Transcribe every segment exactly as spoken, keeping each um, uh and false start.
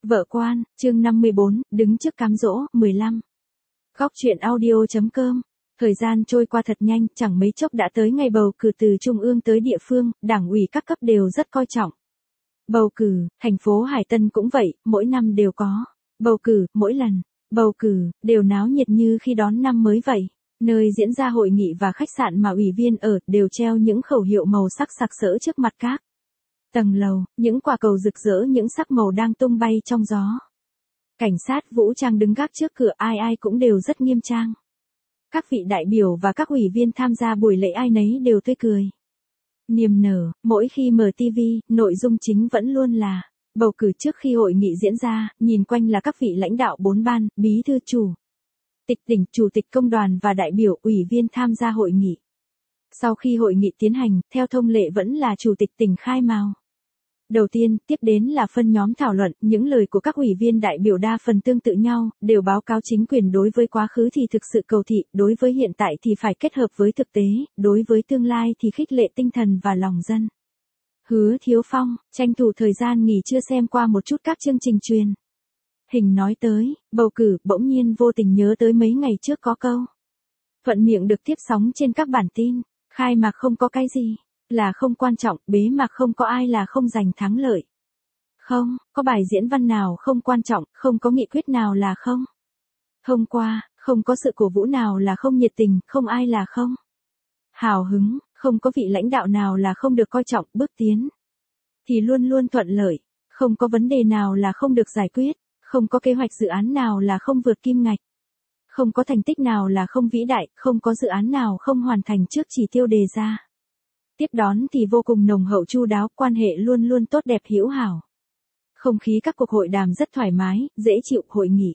Vợ quan, chương năm mươi bốn, đứng trước cám dỗ, mười lăm. Góc truyện audio chấm com. Thời gian trôi qua thật nhanh, chẳng mấy chốc đã tới ngày bầu cử từ trung ương tới địa phương, đảng ủy các cấp đều rất coi trọng. Bầu cử, thành phố Hải Tân cũng vậy, mỗi năm đều có. Bầu cử, mỗi lần, bầu cử, đều náo nhiệt như khi đón năm mới vậy. Nơi diễn ra hội nghị và khách sạn mà ủy viên ở, đều treo những khẩu hiệu màu sắc sặc sỡ trước mặt các tầng lầu, những quả cầu rực rỡ những sắc màu đang tung bay trong gió. Cảnh sát vũ trang đứng gác trước cửa, ai ai cũng đều rất nghiêm trang. Các vị đại biểu và các ủy viên tham gia buổi lễ ai nấy đều tươi cười, niềm nở. Mỗi khi mở ti vi, nội dung chính vẫn luôn là bầu cử. Trước khi hội nghị diễn ra, nhìn quanh là các vị lãnh đạo bốn ban, bí thư chủ tịch tỉnh, chủ tịch công đoàn và đại biểu ủy viên tham gia hội nghị. Sau khi hội nghị tiến hành, theo thông lệ vẫn là chủ tịch tỉnh khai mào đầu tiên, tiếp đến là phân nhóm thảo luận. Những lời của các ủy viên đại biểu đa phần tương tự nhau, đều báo cáo chính quyền đối với quá khứ thì thực sự cầu thị, đối với hiện tại thì phải kết hợp với thực tế, đối với tương lai thì khích lệ tinh thần và lòng dân. Hứa Thiếu Phong, tranh thủ thời gian nghỉ trưa xem qua một chút các chương trình truyền hình nói tới bầu cử, bỗng nhiên vô tình nhớ tới mấy ngày trước có câu thuận miệng được tiếp sóng trên các bản tin: khai mạc không có cái gì là không quan trọng, bế mạc không có ai là không giành thắng lợi. Không có bài diễn văn nào không quan trọng, không có nghị quyết nào là không thông qua, không có sự cổ vũ nào là không nhiệt tình, không ai là không hào hứng, không có vị lãnh đạo nào là không được coi trọng. Bước tiến thì luôn luôn thuận lợi, không có vấn đề nào là không được giải quyết, không có kế hoạch dự án nào là không vượt kim ngạch, không có thành tích nào là không vĩ đại, không có dự án nào không hoàn thành trước chỉ tiêu đề ra. Tiếp đón thì vô cùng nồng hậu chu đáo, quan hệ luôn luôn tốt đẹp hữu hảo. Không khí các cuộc hội đàm rất thoải mái, dễ chịu, hội nghị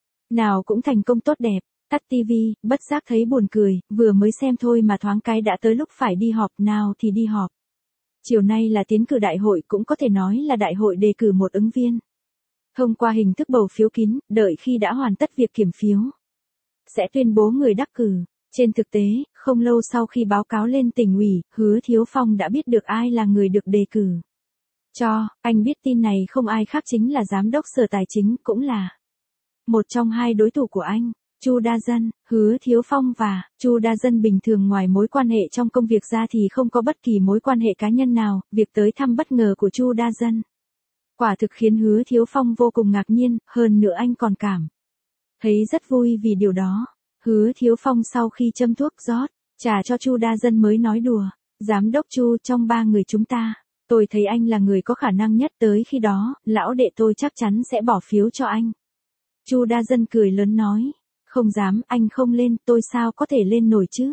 nào cũng thành công tốt đẹp. Tắt ti vi, bất giác thấy buồn cười, vừa mới xem thôi mà thoáng cái đã tới lúc phải đi họp, nào thì đi họp. Chiều nay là tiến cử đại hội, cũng có thể nói là đại hội đề cử một ứng viên. Thông qua hình thức bầu phiếu kín, đợi khi đã hoàn tất việc kiểm phiếu, sẽ tuyên bố người đắc cử. Trên thực tế, không lâu sau khi báo cáo lên tỉnh ủy, Hứa Thiếu Phong đã biết được ai là người được đề cử. Cho, anh biết tin này không ai khác chính là Giám đốc Sở Tài chính, cũng là một trong hai đối thủ của anh, Chu Đa Dân. Hứa Thiếu Phong và Chu Đa Dân bình thường ngoài mối quan hệ trong công việc ra thì không có bất kỳ mối quan hệ cá nhân nào. Việc tới thăm bất ngờ của Chu Đa Dân quả thực khiến Hứa Thiếu Phong vô cùng ngạc nhiên, hơn nữa anh còn cảm thấy rất vui vì điều đó. Hứa Thiếu Phong sau khi châm thuốc rót trà cho Chu Đa Dân mới nói đùa: Giám đốc Chu, trong ba người chúng ta, tôi thấy anh là người có khả năng nhất, tới khi đó, lão đệ tôi chắc chắn sẽ bỏ phiếu cho anh. Chu Đa Dân cười lớn nói: Không dám, anh không lên, tôi sao có thể lên nổi chứ.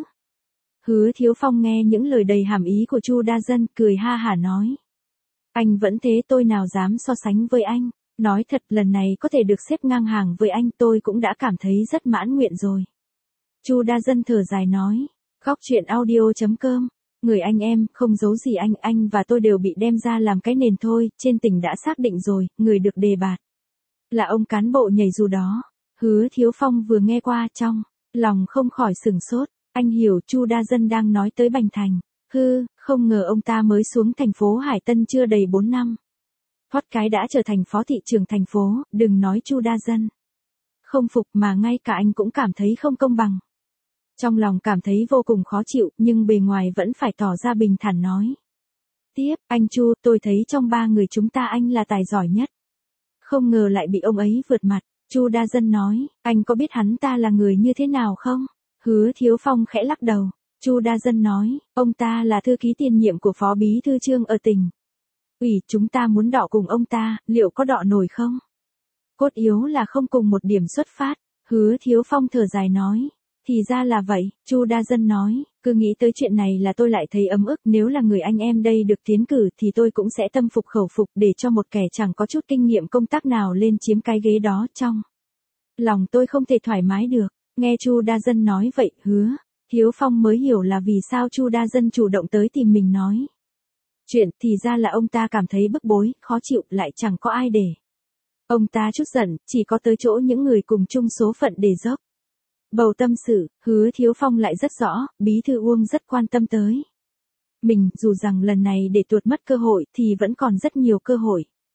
Hứa Thiếu Phong nghe những lời đầy hàm ý của Chu Đa Dân, cười ha hả nói: Anh vẫn thế, tôi nào dám so sánh với anh. Nói thật, lần này có thể được xếp ngang hàng với anh tôi cũng đã cảm thấy rất mãn nguyện rồi. Chu Đa Dân thở dài nói: Góc truyện audio chấm com. Người anh em, không giấu gì anh, anh và tôi đều bị đem ra làm cái nền thôi. Trên tỉnh đã xác định rồi, người được đề bạt là ông cán bộ nhảy dù đó. Hứa Thiếu Phong vừa nghe qua, trong lòng không khỏi sửng sốt. Anh hiểu Chu Đa Dân đang nói tới Bành Thành. Hư, không ngờ ông ta mới xuống thành phố Hải Tân chưa đầy bốn năm, thoát cái đã trở thành phó thị trưởng thành phố. Đừng nói Chu Đa Dân không phục, mà ngay cả anh cũng cảm thấy không công bằng. Trong lòng cảm thấy vô cùng khó chịu, nhưng bề ngoài vẫn phải tỏ ra bình thản nói tiếp: Anh Chu, tôi thấy trong ba người chúng ta anh là tài giỏi nhất. Không ngờ lại bị ông ấy vượt mặt. Chu Đa Dân nói: Anh có biết hắn ta là người như thế nào không? Hứa Thiếu Phong khẽ lắc đầu. Chu Đa Dân nói: Ông ta là thư ký tiền nhiệm của phó bí thư Trương ở tỉnh ủy, chúng ta muốn đọ cùng ông ta, liệu có đọ nổi không? Cốt yếu là không cùng một điểm xuất phát. Hứa Thiếu Phong thở dài nói: Thì ra là vậy. Chu Đa Dân nói: Cứ nghĩ tới chuyện này là tôi lại thấy ấm ức, nếu là người anh em đây được tiến cử thì tôi cũng sẽ tâm phục khẩu phục, để cho một kẻ chẳng có chút kinh nghiệm công tác nào lên chiếm cái ghế đó. Trong lòng tôi không thể thoải mái được. Nghe Chu Đa Dân nói vậy, Hứa Thiếu Phong mới hiểu là vì sao Chu Đa Dân chủ động tới tìm mình nói chuyện. Thì ra là ông ta cảm thấy bức bối, khó chịu, lại chẳng có ai để ông ta trút giận, chỉ có tới chỗ những người cùng chung số phận để dốc bầu tâm sự. Hứa Thiếu Phong lại rất rõ, bí thư Uông rất quan tâm tới mình, dù rằng lần này để tuột mất cơ hội thì vẫn còn rất nhiều cơ hội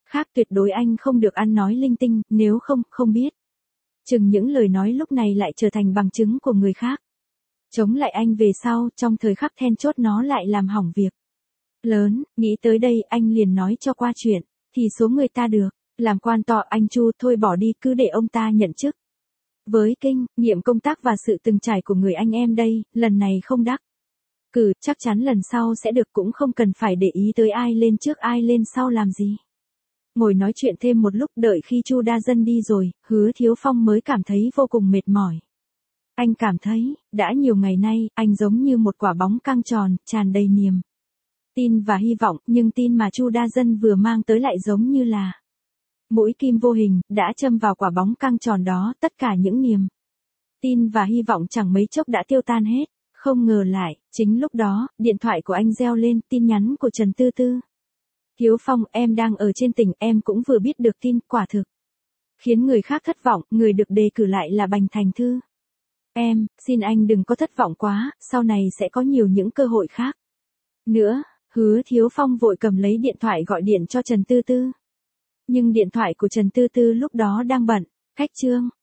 Khác tuyệt đối anh không được ăn nói linh tinh, nếu không, không biết. Chừng những lời nói lúc này lại trở thành bằng chứng của người khác. Chống lại anh về sau, trong thời khắc then chốt nó lại làm hỏng việc lớn, nghĩ tới đây anh liền nói cho qua chuyện, thì số người ta được, làm quan tọ anh Chu thôi bỏ đi cứ để ông ta nhận chức. Với kinh nghiệm công tác và sự từng trải của người anh em đây, lần này không đắc cử, chắc chắn lần sau sẽ được, cũng không cần phải để ý tới ai lên trước ai lên sau làm gì. Ngồi nói chuyện thêm một lúc, đợi khi Chu Đa Dân đi rồi, Hứa Thiếu Phong mới cảm thấy vô cùng mệt mỏi. Anh cảm thấy, đã nhiều ngày nay, anh giống như một quả bóng căng tròn, tràn đầy niềm tin và hy vọng, nhưng tin mà Chu Đa Dân vừa mang tới lại giống như là mũi kim vô hình, đã châm vào quả bóng căng tròn đó, tất cả những niềm tin và hy vọng chẳng mấy chốc đã tiêu tan hết. Không ngờ lại, chính lúc đó, điện thoại của anh reo lên, tin nhắn của Trần Tư Tư. Thiếu Phong, em đang ở trên tỉnh, em cũng vừa biết được tin, quả thực khiến người khác thất vọng, người được đề cử lại là Bành Thành Thư. Em, xin anh đừng có thất vọng quá, sau này sẽ có nhiều những cơ hội khác nữa. Hứa Thiếu Phong vội cầm lấy điện thoại gọi điện cho Trần Tư Tư. Nhưng điện thoại của Trần Tư Tư lúc đó đang bận. Cách chương